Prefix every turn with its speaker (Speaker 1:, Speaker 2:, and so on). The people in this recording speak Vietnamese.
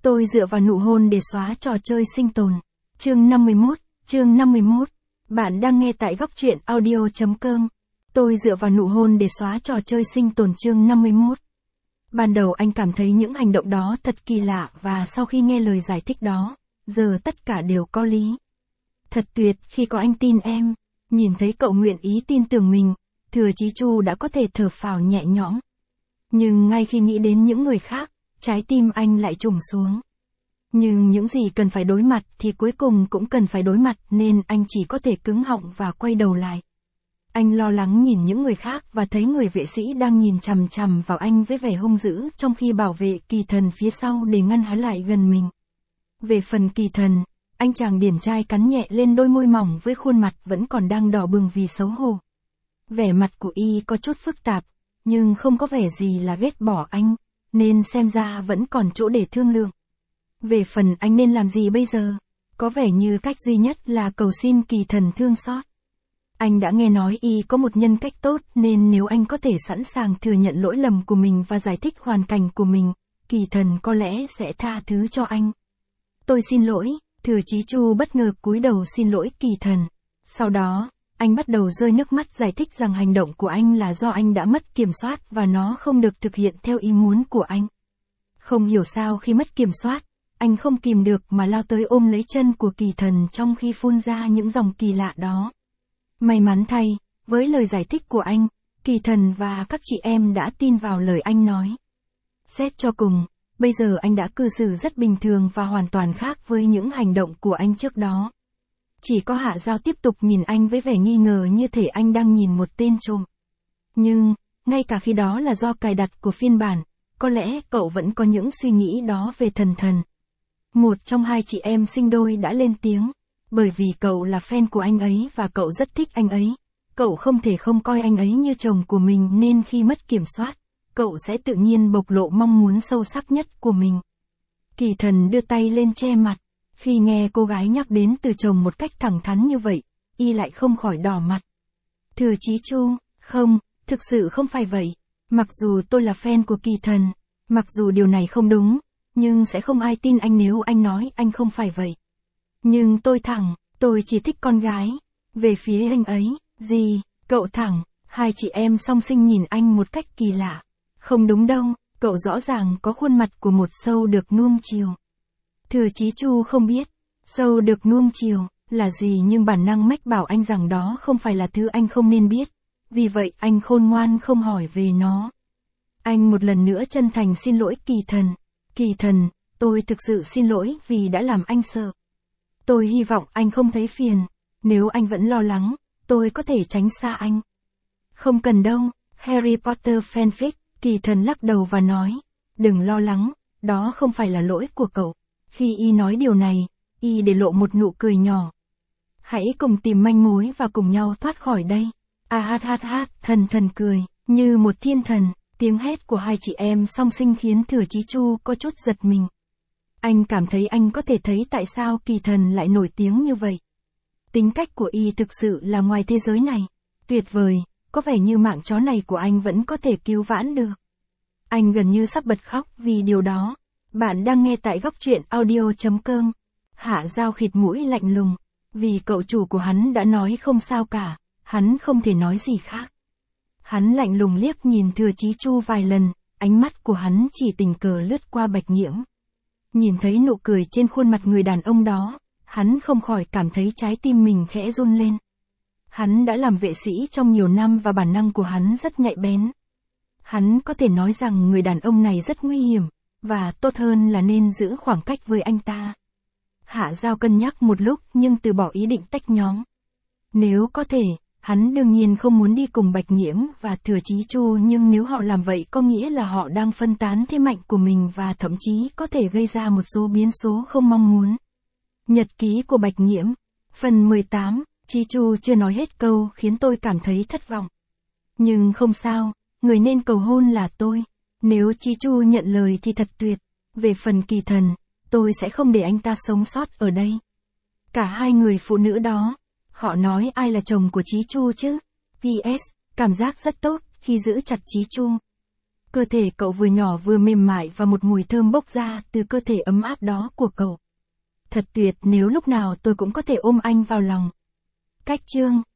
Speaker 1: Tôi dựa vào nụ hôn để xóa trò chơi sinh tồn. Chương 51. Bạn đang nghe tại góc truyện audio.com. Tôi dựa vào nụ hôn để xóa trò chơi sinh tồn chương 51. Ban đầu anh cảm thấy những hành động đó thật kỳ lạ và sau khi nghe lời giải thích đó, giờ tất cả đều có lý. Thật tuyệt khi có anh tin em. Nhìn thấy cậu nguyện ý tin tưởng mình, Thừa Chí Chu đã có thể thở phào nhẹ nhõm. Nhưng ngay khi nghĩ đến những người khác, trái tim anh lại trùng xuống. Nhưng những gì cần phải đối mặt thì cuối cùng cũng cần phải đối mặt nên anh chỉ có thể cứng họng và quay đầu lại. Anh lo lắng nhìn những người khác và thấy người vệ sĩ đang nhìn chằm chằm vào anh với vẻ hung dữ trong khi bảo vệ Kỳ Thần phía sau để ngăn hắn lại gần mình. Về phần Kỳ Thần, anh chàng điển trai cắn nhẹ lên đôi môi mỏng với khuôn mặt vẫn còn đang đỏ bừng vì xấu hổ. Vẻ mặt của y có chút phức tạp, nhưng không có vẻ gì là ghét bỏ anh, nên xem ra vẫn còn chỗ để thương lượng. Về phần anh nên làm gì bây giờ? Có vẻ như cách duy nhất là cầu xin Kỳ Thần thương xót. Anh đã nghe nói y có một nhân cách tốt nên nếu anh có thể sẵn sàng thừa nhận lỗi lầm của mình và giải thích hoàn cảnh của mình, Kỳ Thần có lẽ sẽ tha thứ cho anh. Tôi xin lỗi, Thừa Chí Chu bất ngờ cúi đầu xin lỗi Kỳ Thần. Sau đó, anh bắt đầu rơi nước mắt giải thích rằng hành động của anh là do anh đã mất kiểm soát và nó không được thực hiện theo ý muốn của anh. Không hiểu sao khi mất kiểm soát, anh không kìm được mà lao tới ôm lấy chân của Kỳ Thần trong khi phun ra những dòng kỳ lạ đó. May mắn thay, với lời giải thích của anh, Kỳ Thần và các chị em đã tin vào lời anh nói. Xét cho cùng, bây giờ anh đã cư xử rất bình thường và hoàn toàn khác với những hành động của anh trước đó. Chỉ có Hạ Giao tiếp tục nhìn anh với vẻ nghi ngờ như thể anh đang nhìn một tên trộm. Nhưng, ngay cả khi đó là do cài đặt của phiên bản, có lẽ cậu vẫn có những suy nghĩ đó về Thần Thần. Một trong hai chị em sinh đôi đã lên tiếng, bởi vì cậu là fan của anh ấy và cậu rất thích anh ấy. Cậu không thể không coi anh ấy như chồng của mình nên khi mất kiểm soát, cậu sẽ tự nhiên bộc lộ mong muốn sâu sắc nhất của mình. Kỳ Thần đưa tay lên che mặt. Khi nghe cô gái nhắc đến từ chồng một cách thẳng thắn như vậy, y lại không khỏi đỏ mặt. Thừa Chí Chu, không, thực sự không phải vậy. Mặc dù tôi là fan của Kỳ Thần, mặc dù điều này không đúng, nhưng sẽ không ai tin anh nếu anh nói anh không phải vậy. Nhưng tôi chỉ thích con gái. Về phía anh ấy, gì, cậu thẳng, hai chị em song sinh nhìn anh một cách kỳ lạ. Không đúng đâu, cậu rõ ràng có khuôn mặt của một sâu được nuông chiều. Thừa Chí Chu không biết, sâu được nuông chiều là gì nhưng bản năng mách bảo anh rằng đó không phải là thứ anh không nên biết. Vì vậy anh khôn ngoan không hỏi về nó. Anh một lần nữa chân thành xin lỗi Kỳ Thần. Kỳ Thần, tôi thực sự xin lỗi vì đã làm anh sợ. Tôi hy vọng anh không thấy phiền. Nếu anh vẫn lo lắng, tôi có thể tránh xa anh. Không cần đâu, Harry Potter fanfic. Kỳ Thần lắc đầu và nói, đừng lo lắng, đó không phải là lỗi của cậu. Khi y nói điều này, y để lộ một nụ cười nhỏ. Hãy cùng tìm manh mối và cùng nhau thoát khỏi đây. Thần Thần cười, như một thiên thần, tiếng hét của hai chị em song sinh khiến Thừa Chí Chu có chút giật mình. Anh cảm thấy anh có thể thấy tại sao Kỳ Thần lại nổi tiếng như vậy. Tính cách của y thực sự là ngoài thế giới này. Tuyệt vời, có vẻ như mạng chó này của anh vẫn có thể cứu vãn được. Anh gần như sắp bật khóc vì điều đó. Bạn đang nghe tại góc truyện audio.com. Hạ Giao khịt mũi lạnh lùng. Vì cậu chủ của hắn đã nói không sao cả, hắn không thể nói gì khác. Hắn lạnh lùng liếc nhìn Thừa Chí Chu vài lần, ánh mắt của hắn chỉ tình cờ lướt qua Bạch Nghiễm. Nhìn thấy nụ cười trên khuôn mặt người đàn ông đó, hắn không khỏi cảm thấy trái tim mình khẽ run lên. Hắn đã làm vệ sĩ trong nhiều năm và bản năng của hắn rất nhạy bén. Hắn có thể nói rằng người đàn ông này rất nguy hiểm, và tốt hơn là nên giữ khoảng cách với anh ta. Hạ Giao cân nhắc một lúc nhưng từ bỏ ý định tách nhóm. Nếu có thể, hắn đương nhiên không muốn đi cùng Bạch Nghiễm và Thừa Chí Chu nhưng nếu họ làm vậy có nghĩa là họ đang phân tán thế mạnh của mình và thậm chí có thể gây ra một số biến số không mong muốn. Nhật ký của Bạch Nghiễm. Phần 18, Chí Chu chưa nói hết câu khiến tôi cảm thấy thất vọng. Nhưng không sao, người nên cầu hôn là tôi. Nếu Chí Chu nhận lời thì thật tuyệt. Về phần Kỳ Thần, tôi sẽ không để anh ta sống sót ở đây. Cả hai người phụ nữ đó, họ nói ai là chồng của Chí Chu chứ? PS, cảm giác rất tốt khi giữ chặt Chí Chu. Cơ thể cậu vừa nhỏ vừa mềm mại và một mùi thơm bốc ra từ cơ thể ấm áp đó của cậu. Thật tuyệt nếu lúc nào tôi cũng có thể ôm anh vào lòng. Cách chương